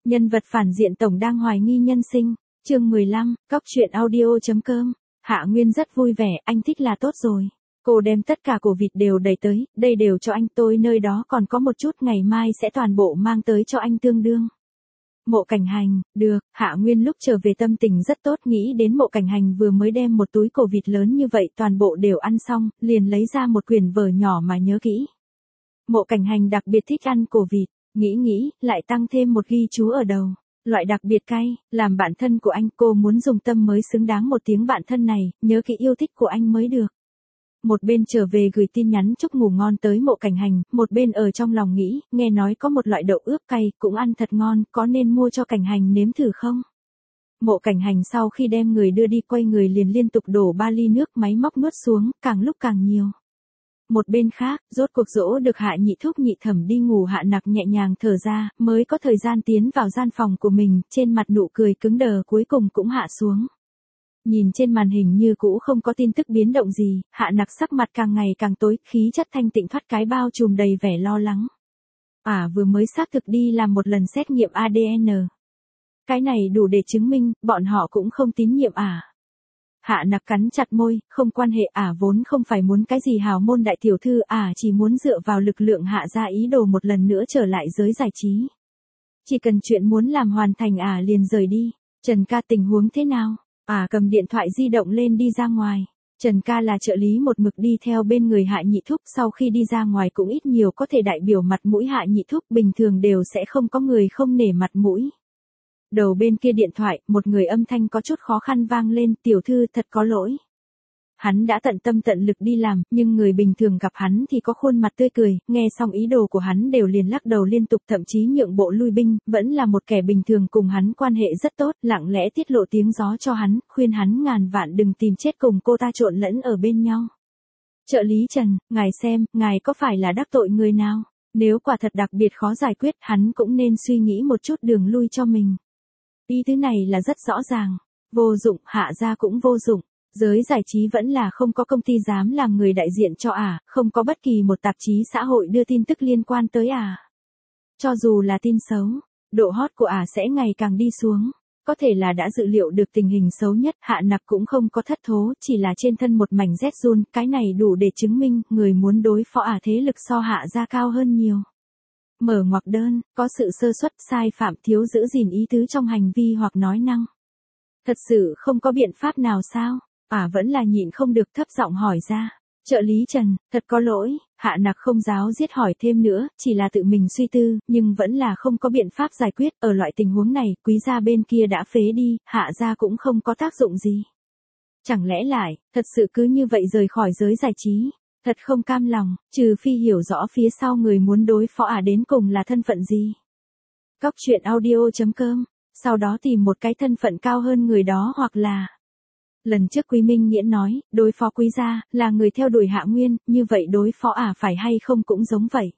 Nhân vật phản diện tổng đang hoài nghi nhân sinh. Chương 15, Cóc truyện audio.com. Hạ Nguyên rất vui vẻ, anh thích là tốt rồi. Cô đem tất cả cổ vịt đều đẩy tới, đây đều cho anh, tôi nơi đó còn có một chút, ngày mai sẽ toàn bộ mang tới cho anh tương đương. Mộ Cảnh Hành, được. Hạ Nguyên lúc trở về tâm tình rất tốt, nghĩ đến Mộ Cảnh Hành vừa mới đem một túi cổ vịt lớn như vậy toàn bộ đều ăn xong, liền lấy ra một quyển vở nhỏ mà nhớ kỹ. Mộ Cảnh Hành đặc biệt thích ăn cổ vịt, nghĩ, lại tăng thêm một ghi chú ở đầu. Loại đặc biệt cay, làm bạn thân của anh, cô muốn dùng tâm mới xứng đáng một tiếng bạn thân này, nhớ kỹ yêu thích của anh mới được. Một bên trở về gửi tin nhắn chúc ngủ ngon tới Mộ Cảnh Hành, một bên ở trong lòng nghĩ, nghe nói có một loại đậu ướp cay, cũng ăn thật ngon, có nên mua cho Cảnh Hành nếm thử không? Mộ Cảnh Hành sau khi đem người đưa đi quay người liền liên tục đổ 3 ly nước, máy móc nuốt xuống, càng lúc càng nhiều. Một bên khác, rốt cuộc dỗ được Hạ Nhị Thúc Nhị Thẩm đi ngủ, Hạ Nặc nhẹ nhàng thở ra, mới có thời gian tiến vào gian phòng của mình, trên mặt nụ cười cứng đờ cuối cùng cũng hạ xuống. Nhìn trên màn hình như cũ không có tin tức biến động gì, Hạ Nặc sắc mặt càng ngày càng tối, khí chất thanh tịnh thoát cái bao trùm đầy vẻ lo lắng. Vừa mới xác thực đi làm một lần xét nghiệm ADN. Cái này đủ để chứng minh, bọn họ cũng không tín nhiệm Hạ Nặc cắn chặt môi, không quan hệ, vốn không phải muốn cái gì hào môn đại tiểu thư, chỉ muốn dựa vào lực lượng Hạ ra ý đồ một lần nữa trở lại giới giải trí. Chỉ cần chuyện muốn làm hoàn thành liền rời đi. Trần ca tình huống thế nào? Cầm điện thoại di động lên đi ra ngoài. Trần ca là trợ lý một mực đi theo bên người Hạ Nhị Thúc, sau khi đi ra ngoài cũng ít nhiều có thể đại biểu mặt mũi Hạ Nhị Thúc, bình thường đều sẽ không có người không nể mặt mũi. Đầu bên kia điện thoại, một người âm thanh có chút khó khăn vang lên, tiểu thư thật có lỗi. Hắn đã tận tâm tận lực đi làm, nhưng người bình thường gặp hắn thì có khuôn mặt tươi cười, nghe xong ý đồ của hắn đều liền lắc đầu liên tục, thậm chí nhượng bộ lui binh, vẫn là một kẻ bình thường cùng hắn quan hệ rất tốt, lặng lẽ tiết lộ tiếng gió cho hắn, khuyên hắn ngàn vạn đừng tìm chết cùng cô ta trộn lẫn ở bên nhau. Trợ lý Trần, ngài xem, ngài có phải là đắc tội người nào? Nếu quả thật đặc biệt khó giải quyết, hắn cũng nên suy nghĩ một chút đường lui cho mình. Ý tứ này là rất rõ ràng. Vô dụng, Hạ gia cũng vô dụng. Giới giải trí vẫn là không có công ty dám làm người đại diện cho không có bất kỳ một tạp chí xã hội đưa tin tức liên quan tới Cho dù là tin xấu, độ hot của sẽ ngày càng đi xuống. Có thể là đã dự liệu được tình hình xấu nhất, Hạ Nặc cũng không có thất thố, chỉ là trên thân một mảnh rét run, cái này đủ để chứng minh, người muốn đối phó thế lực so Hạ gia cao hơn nhiều. Mở ngoặc đơn, có sự sơ suất, sai phạm, thiếu giữ gìn ý tứ trong hành vi hoặc nói năng. Thật sự không có biện pháp nào sao? Vẫn là nhịn không được thấp giọng hỏi ra. Trợ lý Trần, thật có lỗi, Hạ Nặc không giáo giết hỏi thêm nữa, chỉ là tự mình suy tư, nhưng vẫn là không có biện pháp giải quyết, ở loại tình huống này, quý gia bên kia đã phế đi, Hạ gia cũng không có tác dụng gì. Chẳng lẽ lại, thật sự cứ như vậy rời khỏi giới giải trí? Thật không cam lòng, trừ phi hiểu rõ phía sau người muốn đối phó đến cùng là thân phận gì. Cóc truyện audio.com, sau đó tìm một cái thân phận cao hơn người đó hoặc là... Lần trước Quý Minh Nghiễn nói, đối phó quý gia, là người theo đuổi Hạ Nguyên, như vậy đối phó phải hay không cũng giống vậy.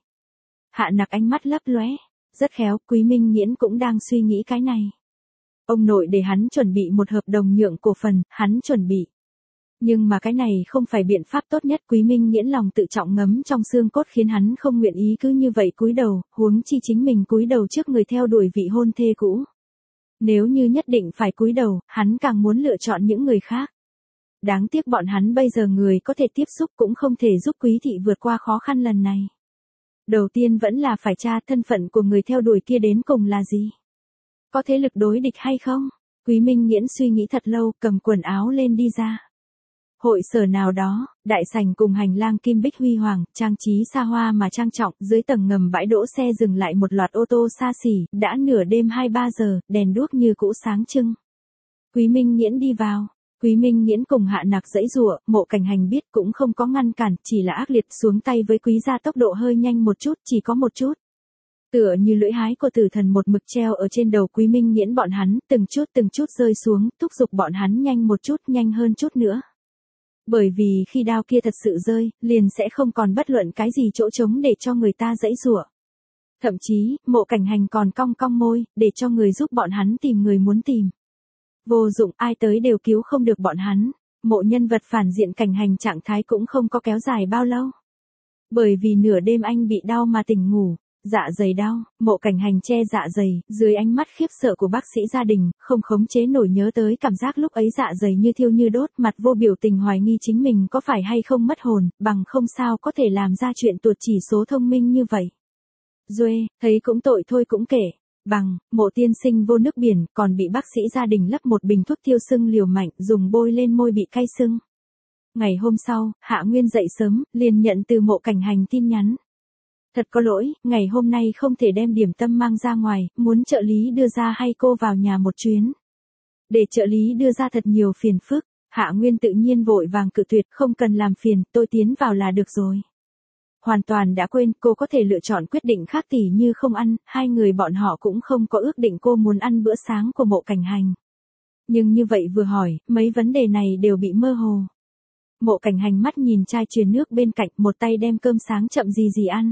Hạ Nặc ánh mắt lấp lóe, rất khéo, Quý Minh Nghiễn cũng đang suy nghĩ cái này. Ông nội để hắn chuẩn bị một hợp đồng nhượng cổ phần, hắn chuẩn bị. Nhưng mà cái này không phải biện pháp tốt nhất, Quý Minh Nghiễn lòng tự trọng ngấm trong xương cốt khiến hắn không nguyện ý cứ như vậy cúi đầu, huống chi chính mình cúi đầu trước người theo đuổi vị hôn thê cũ. Nếu như nhất định phải cúi đầu, hắn càng muốn lựa chọn những người khác. Đáng tiếc bọn hắn bây giờ người có thể tiếp xúc cũng không thể giúp Quý thị vượt qua khó khăn lần này. Đầu tiên vẫn là phải tra thân phận của người theo đuổi kia đến cùng là gì. Có thế lực đối địch hay không? Quý Minh Nghiễn suy nghĩ thật lâu, cầm quần áo lên đi ra. Hội sở nào đó, đại sảnh cùng hành lang kim bích huy hoàng, trang trí xa hoa mà trang trọng, dưới tầng ngầm bãi đỗ xe dừng lại một loạt ô tô xa xỉ, đã nửa đêm 2-3 giờ, đèn đuốc như cũ sáng trưng. Quý Minh Nghiễn đi vào, Quý Minh Nghiễn cùng Hạ Nặc giãy giụa, Mộ Cảnh Hành biết cũng không có ngăn cản, chỉ là ác liệt xuống tay với Quý gia, tốc độ hơi nhanh một chút, chỉ có một chút. Tựa như lưỡi hái của tử thần một mực treo ở trên đầu Quý Minh Nghiễn bọn hắn, từng chút rơi xuống, thúc giục bọn hắn nhanh một chút, nhanh hơn chút nữa. Bởi vì khi đao kia thật sự rơi, liền sẽ không còn bất luận cái gì chỗ trống để cho người ta giãy giụa. Thậm chí, Mộ Cảnh Hành còn cong cong môi, để cho người giúp bọn hắn tìm người muốn tìm. Vô dụng, ai tới đều cứu không được bọn hắn. Mộ nhân vật phản diện Cảnh Hành trạng thái cũng không có kéo dài bao lâu. Bởi vì nửa đêm anh bị đau mà tỉnh ngủ. Dạ dày đau, Mộ Cảnh Hành che dạ dày, dưới ánh mắt khiếp sợ của bác sĩ gia đình, không khống chế nổi nhớ tới cảm giác lúc ấy dạ dày như thiêu như đốt, mặt vô biểu tình hoài nghi chính mình có phải hay không mất hồn, bằng không sao có thể làm ra chuyện tuột chỉ số thông minh như vậy. Duê, thấy cũng tội thôi cũng kể. Bằng, Mộ tiên sinh vô nước biển, còn bị bác sĩ gia đình lấp một bình thuốc tiêu sưng liều mạnh, dùng bôi lên môi bị cay sưng. Ngày hôm sau, Hạ Nguyên dậy sớm, liền nhận từ Mộ Cảnh Hành tin nhắn. Thật có lỗi, ngày hôm nay không thể đem điểm tâm mang ra ngoài, muốn trợ lý đưa ra hay cô vào nhà một chuyến. Để trợ lý đưa ra thật nhiều phiền phức, Hạ Nguyên tự nhiên vội vàng cự tuyệt, không cần làm phiền, tôi tiến vào là được rồi. Hoàn toàn đã quên cô có thể lựa chọn quyết định khác tỉ như không ăn, hai người bọn họ cũng không có ước định cô muốn ăn bữa sáng của Mộ Cảnh Hành. Nhưng như vậy vừa hỏi, mấy vấn đề này đều bị mơ hồ. Mộ Cảnh Hành mắt nhìn chai truyền nước bên cạnh, một tay đem cơm sáng chậm gì ăn.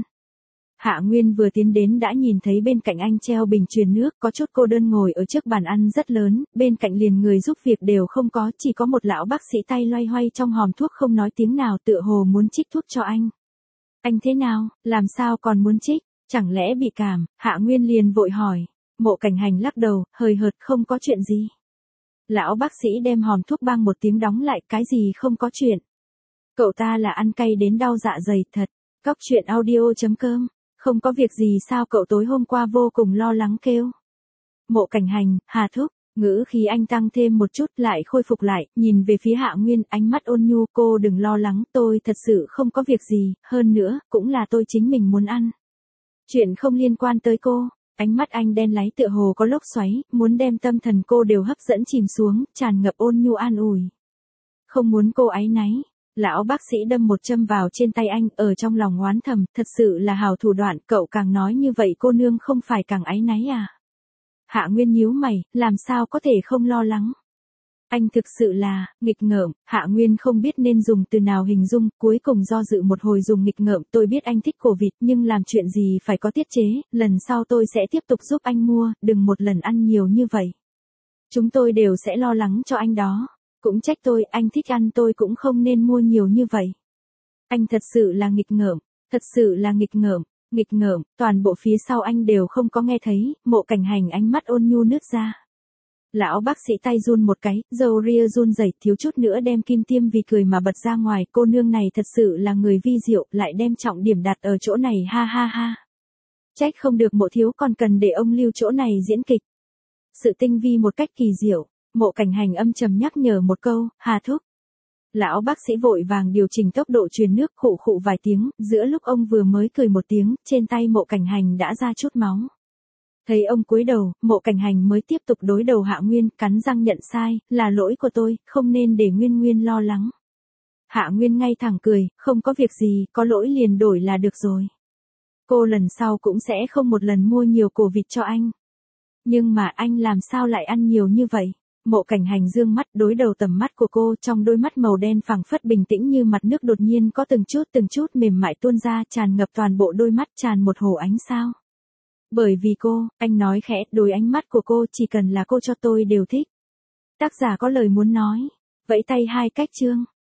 Hạ Nguyên vừa tiến đến đã nhìn thấy bên cạnh anh treo bình truyền nước, có chút cô đơn ngồi ở trước bàn ăn rất lớn, bên cạnh liền người giúp việc đều không có, chỉ có một lão bác sĩ tay loay hoay trong hòm thuốc không nói tiếng nào, tựa hồ muốn trích thuốc cho anh. Anh thế nào, làm sao còn muốn trích, chẳng lẽ bị cảm? Hạ Nguyên liền vội hỏi. Mộ Cảnh Hành lắc đầu, hời hợt, không có chuyện gì. Lão bác sĩ đem hòm thuốc bang một tiếng đóng lại, cái gì không có chuyện. Cậu ta là ăn cay đến đau dạ dày thật. Cóc truyện audio.com. Không có việc gì sao cậu tối hôm qua vô cùng lo lắng kêu. Mộ Cảnh Hành, Hà thúc, ngữ khí anh tăng thêm một chút lại khôi phục lại, nhìn về phía Hạ Nguyên, ánh mắt ôn nhu, cô đừng lo lắng, tôi thật sự không có việc gì, hơn nữa, cũng là tôi chính mình muốn ăn. Chuyện không liên quan tới cô, ánh mắt anh đen láy tựa hồ có lốc xoáy, muốn đem tâm thần cô đều hấp dẫn chìm xuống, tràn ngập ôn nhu an ủi. Không muốn cô áy náy. Lão bác sĩ đâm một châm vào trên tay anh, ở trong lòng oán thầm, thật sự là hào thủ đoạn, cậu càng nói như vậy cô nương không phải càng áy náy à. Hạ Nguyên nhíu mày, làm sao có thể không lo lắng. Anh thực sự là, nghịch ngợm, Hạ Nguyên không biết nên dùng từ nào hình dung, cuối cùng do dự một hồi dùng nghịch ngợm, tôi biết anh thích cổ vịt nhưng làm chuyện gì phải có tiết chế, lần sau tôi sẽ tiếp tục giúp anh mua, đừng một lần ăn nhiều như vậy. Chúng tôi đều sẽ lo lắng cho anh đó. Cũng trách tôi, anh thích ăn tôi cũng không nên mua nhiều như vậy. Anh thật sự là nghịch ngợm, thật sự là nghịch ngợm, toàn bộ phía sau anh đều không có nghe thấy, Mộ Cảnh Hành ánh mắt ôn nhu nứt ra. Lão bác sĩ tay run một cái, râu ria run rẩy, thiếu chút nữa đem kim tiêm vì cười mà bật ra ngoài, cô nương này thật sự là người vi diệu, lại đem trọng điểm đặt ở chỗ này, ha ha ha. Trách không được Mộ thiếu còn cần để ông lưu chỗ này diễn kịch. Sự tinh vi một cách kỳ diệu. Mộ Cảnh Hành âm trầm nhắc nhở một câu, Hà thúc. Lão bác sĩ vội vàng điều chỉnh tốc độ truyền nước, khụ khụ vài tiếng, giữa lúc ông vừa mới cười một tiếng, trên tay Mộ Cảnh Hành đã ra chút máu. Thấy ông cúi đầu, Mộ Cảnh Hành mới tiếp tục đối đầu Hạ Nguyên, cắn răng nhận sai, là lỗi của tôi, không nên để Nguyên lo lắng. Hạ Nguyên ngay thẳng cười, không có việc gì, có lỗi liền đổi là được rồi. Cô lần sau cũng sẽ không một lần mua nhiều cổ vịt cho anh. Nhưng mà anh làm sao lại ăn nhiều như vậy? Mộ Cảnh Hành dương mắt đối đầu tầm mắt của cô, trong đôi mắt màu đen phẳng phất bình tĩnh như mặt nước đột nhiên có từng chút mềm mại tuôn ra, tràn ngập toàn bộ đôi mắt, tràn một hồ ánh sao. Bởi vì cô, anh nói khẽ, đối ánh mắt của cô, chỉ cần là cô cho tôi đều thích. Tác giả có lời muốn nói, vẫy tay hai cách chương.